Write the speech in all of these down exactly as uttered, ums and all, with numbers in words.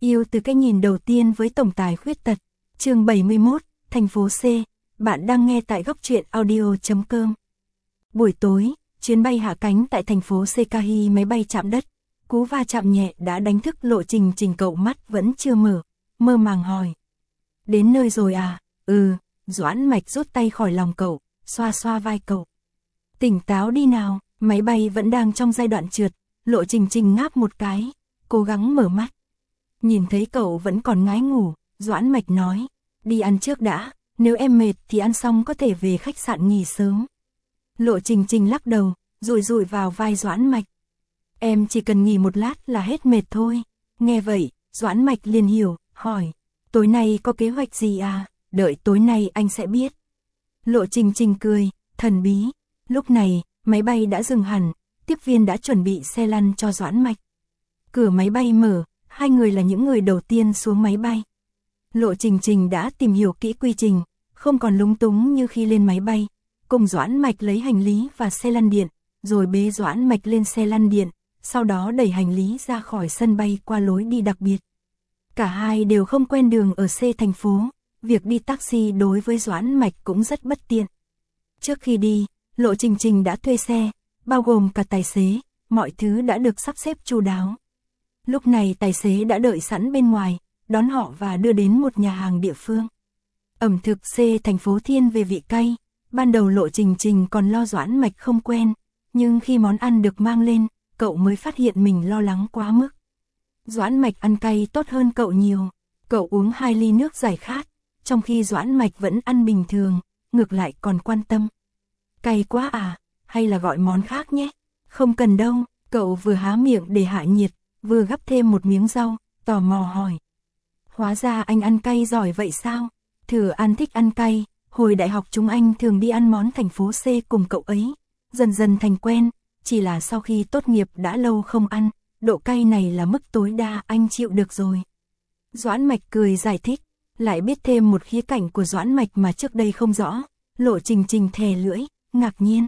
Yêu từ cái nhìn đầu tiên với tổng tài khuyết tật. Chương bảy mươi mốt, thành phố C. Bạn đang nghe tại góc truyện audio chấm com. Buổi tối, chuyến bay hạ cánh tại thành phố Sekahi, máy bay chạm đất. Cú va chạm nhẹ đã đánh thức Lộ Trình Trình. Cậu mắt vẫn chưa mở, mơ màng hỏi. Đến nơi rồi à? Ừ, Doãn Mạch rút tay khỏi lòng cậu, xoa xoa vai cậu. Tỉnh táo đi nào, máy bay vẫn đang trong giai đoạn trượt. Lộ Trình Trình ngáp một cái, cố gắng mở mắt. Nhìn thấy cậu vẫn còn ngái ngủ, Doãn Mạch nói, đi ăn trước đã, nếu em mệt thì ăn xong có thể về khách sạn nghỉ sớm. Lộ Trình Trình lắc đầu, rụi rụi vào vai Doãn Mạch. Em chỉ cần nghỉ một lát là hết mệt thôi. Nghe vậy, Doãn Mạch liền hiểu, hỏi, tối nay có kế hoạch gì à? Đợi tối nay anh sẽ biết. Lộ Trình Trình cười, thần bí. Lúc này, máy bay đã dừng hẳn, tiếp viên đã chuẩn bị xe lăn cho Doãn Mạch. Cửa máy bay mở, hai người là những người đầu tiên xuống máy bay. Lộ Trình Trình đã tìm hiểu kỹ quy trình, không còn lúng túng như khi lên máy bay. Cùng Doãn Mạch lấy hành lý và xe lăn điện, rồi bế Doãn Mạch lên xe lăn điện, sau đó đẩy hành lý ra khỏi sân bay qua lối đi đặc biệt. Cả hai đều không quen đường ở C thành phố, việc đi taxi đối với Doãn Mạch cũng rất bất tiện. Trước khi đi, Lộ Trình Trình đã thuê xe, bao gồm cả tài xế, mọi thứ đã được sắp xếp chu đáo. Lúc này tài xế đã đợi sẵn bên ngoài, đón họ và đưa đến một nhà hàng địa phương. Ẩm thực C thành phố thiên về vị cay, ban đầu Lộ Trình Trình còn lo Doãn Mạch không quen, nhưng khi món ăn được mang lên, cậu mới phát hiện mình lo lắng quá mức. Doãn Mạch ăn cay tốt hơn cậu nhiều, cậu uống hai ly nước giải khát, trong khi Doãn Mạch vẫn ăn bình thường, ngược lại còn quan tâm. Cay quá à, hay là gọi món khác nhé? Không cần đâu, cậu vừa há miệng để hạ nhiệt, vừa gắp thêm một miếng rau, tò mò hỏi. Hóa ra anh ăn cay giỏi vậy sao? Thừa An thích ăn cay, hồi đại học chúng anh thường đi ăn món thành phố C cùng cậu ấy. Dần dần thành quen, chỉ là sau khi tốt nghiệp đã lâu không ăn, độ cay này là mức tối đa anh chịu được rồi. Doãn Mạch cười giải thích, lại biết thêm một khía cạnh của Doãn Mạch mà trước đây không rõ. Lộ Trình Trình thè lưỡi, ngạc nhiên.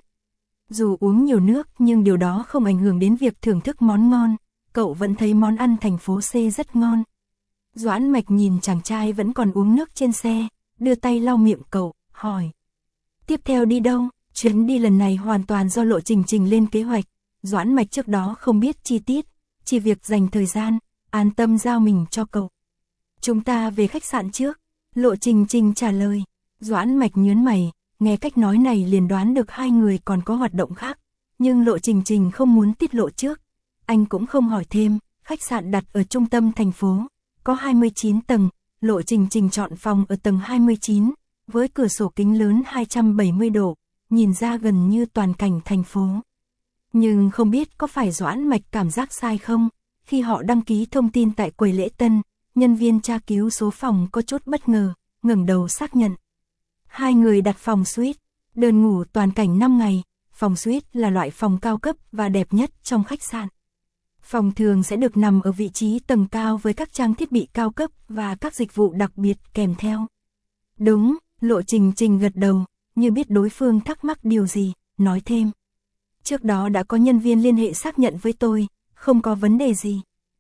Dù uống nhiều nước nhưng điều đó không ảnh hưởng đến việc thưởng thức món ngon, cậu vẫn thấy món ăn thành phố C rất ngon. Doãn Mạch nhìn chàng trai vẫn còn uống nước trên xe, đưa tay lau miệng cậu, hỏi. Tiếp theo đi đâu? Chuyến đi lần này hoàn toàn do Lộ Trình Trình lên kế hoạch, Doãn Mạch trước đó không biết chi tiết, chỉ việc dành thời gian, an tâm giao mình cho cậu. Chúng ta về khách sạn trước, Lộ Trình Trình trả lời. Doãn Mạch nhớn mày, nghe cách nói này liền đoán được hai người còn có hoạt động khác, nhưng Lộ Trình Trình không muốn tiết lộ trước. Anh cũng không hỏi thêm, khách sạn đặt ở trung tâm thành phố, có hai mươi chín tầng, Lộ Trình Trình chọn phòng ở tầng hai mươi chín, với cửa sổ kính lớn hai trăm bảy mươi độ, nhìn ra gần như toàn cảnh thành phố. Nhưng không biết có phải Doãn Mạch cảm giác sai không, khi họ đăng ký thông tin tại quầy lễ tân, nhân viên tra cứu số phòng có chút bất ngờ, ngẩng đầu xác nhận. Hai người đặt phòng suite, đơn ngủ toàn cảnh năm ngày, phòng suite là loại phòng cao cấp và đẹp nhất trong khách sạn. Phòng thường sẽ được nằm ở vị trí tầng cao với các trang thiết bị cao cấp và các dịch vụ đặc biệt kèm theo. Đúng, Lộ Trình Trình gật đầu, như biết đối phương thắc mắc điều gì, nói thêm. Trước đó đã có nhân viên liên hệ xác nhận với tôi, không có vấn đề gì.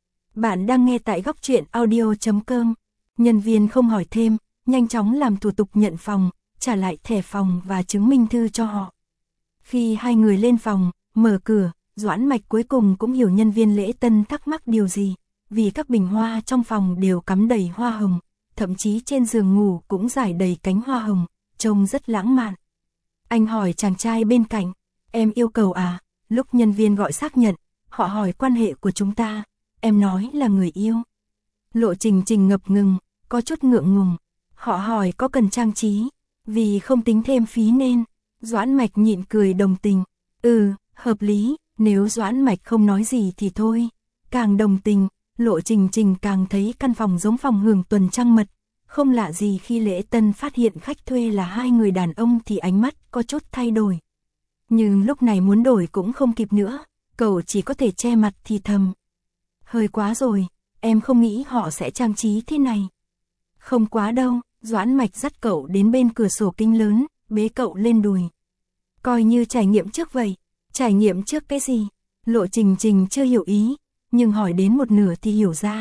Bạn đang nghe tại góc truyện audio chấm com. Nhân viên không hỏi thêm, nhanh chóng làm thủ tục nhận phòng, trả lại thẻ phòng và chứng minh thư cho họ. Khi hai người lên phòng, mở cửa, Doãn Mạch cuối cùng cũng hiểu nhân viên lễ tân thắc mắc điều gì, vì các bình hoa trong phòng đều cắm đầy hoa hồng, thậm chí trên giường ngủ cũng rải đầy cánh hoa hồng, trông rất lãng mạn. Anh hỏi chàng trai bên cạnh, em yêu cầu à? Lúc nhân viên gọi xác nhận, họ hỏi quan hệ của chúng ta, em nói là người yêu. Lộ Trình Trình ngập ngừng, có chút ngượng ngùng. Họ hỏi có cần trang trí, vì không tính thêm phí nên. Doãn Mạch nhịn cười đồng tình. Ừ, hợp lý, nếu Doãn Mạch không nói gì thì thôi. Càng đồng tình, Lộ Trình Trình càng thấy căn phòng giống phòng hưởng tuần trăng mật. Không lạ gì khi lễ tân phát hiện khách thuê là hai người đàn ông thì ánh mắt có chút thay đổi. Nhưng lúc này muốn đổi cũng không kịp nữa, cậu chỉ có thể che mặt thì thầm. Hơi quá rồi, em không nghĩ họ sẽ trang trí thế này. Không quá đâu, Doãn Mạch dắt cậu đến bên cửa sổ kính lớn, bế cậu lên đùi. Coi như trải nghiệm trước vậy. Trải nghiệm trước cái gì? Lộ Trình Trình chưa hiểu ý, nhưng hỏi đến một nửa thì hiểu ra,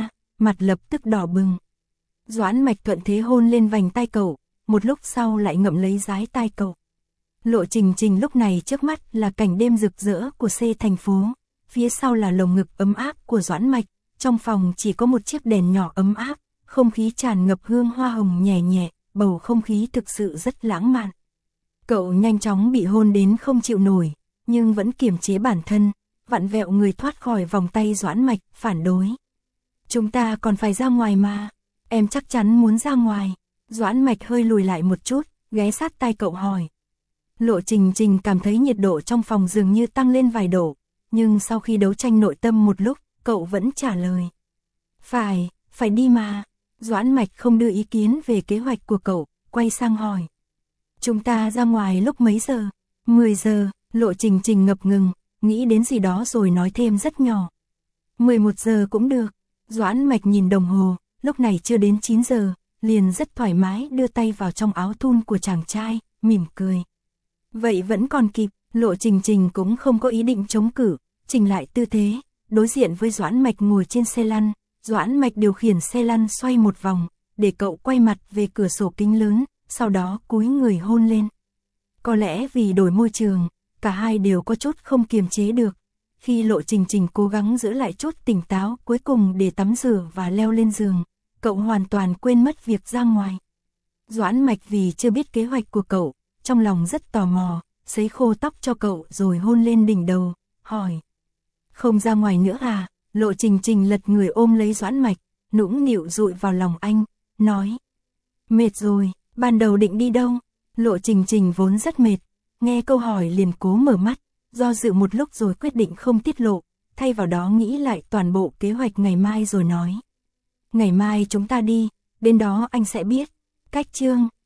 mặt lập tức đỏ bừng. Doãn Mạch thuận thế hôn lên vành tai cậu, một lúc sau lại ngậm lấy dái tai cậu. Lộ Trình Trình lúc này trước mắt là cảnh đêm rực rỡ của C thành phố, phía sau là lồng ngực ấm áp của Doãn Mạch, trong phòng chỉ có một chiếc đèn nhỏ ấm áp, không khí tràn ngập hương hoa hồng nhẹ nhẹ, bầu không khí thực sự rất lãng mạn. Cậu nhanh chóng bị hôn đến không chịu nổi, nhưng vẫn kiềm chế bản thân, vặn vẹo người thoát khỏi vòng tay Doãn Mạch, phản đối. Chúng ta còn phải ra ngoài mà, em chắc chắn muốn ra ngoài. Doãn Mạch hơi lùi lại một chút, ghé sát tai cậu hỏi. Lộ Trình Trình cảm thấy nhiệt độ trong phòng dường như tăng lên vài độ, nhưng sau khi đấu tranh nội tâm một lúc, cậu vẫn trả lời. Phải, phải đi mà. Doãn Mạch không đưa ý kiến về kế hoạch của cậu, quay sang hỏi. Chúng ta ra ngoài lúc mấy giờ? mười giờ, Lộ Trình Trình ngập ngừng, nghĩ đến gì đó rồi nói thêm rất nhỏ. mười một giờ cũng được. Doãn Mạch nhìn đồng hồ, lúc này chưa đến chín giờ, liền rất thoải mái đưa tay vào trong áo thun của chàng trai, mỉm cười. Vậy vẫn còn kịp, Lộ Trình Trình cũng không có ý định chống cự, chỉnh lại tư thế, đối diện với Doãn Mạch ngồi trên xe lăn. Doãn Mạch điều khiển xe lăn xoay một vòng, để cậu quay mặt về cửa sổ kính lớn, sau đó cúi người hôn lên. Có lẽ vì đổi môi trường, cả hai đều có chút không kiềm chế được. Khi Lộ Trình Trình cố gắng giữ lại chút tỉnh táo cuối cùng để tắm rửa và leo lên giường, cậu hoàn toàn quên mất việc ra ngoài. Doãn Mạch vì chưa biết kế hoạch của cậu, trong lòng rất tò mò, sấy khô tóc cho cậu rồi hôn lên đỉnh đầu, hỏi. Không ra ngoài nữa à? Lộ Trình Trình lật người ôm lấy Doãn Mạch, nũng nịu dụi vào lòng anh, nói. Mệt rồi, ban đầu định đi đâu? Lộ Trình Trình vốn rất mệt, nghe câu hỏi liền cố mở mắt, do dự một lúc rồi quyết định không tiết lộ, thay vào đó nghĩ lại toàn bộ kế hoạch ngày mai rồi nói. Ngày mai chúng ta đi, đến đó anh sẽ biết. Cách chương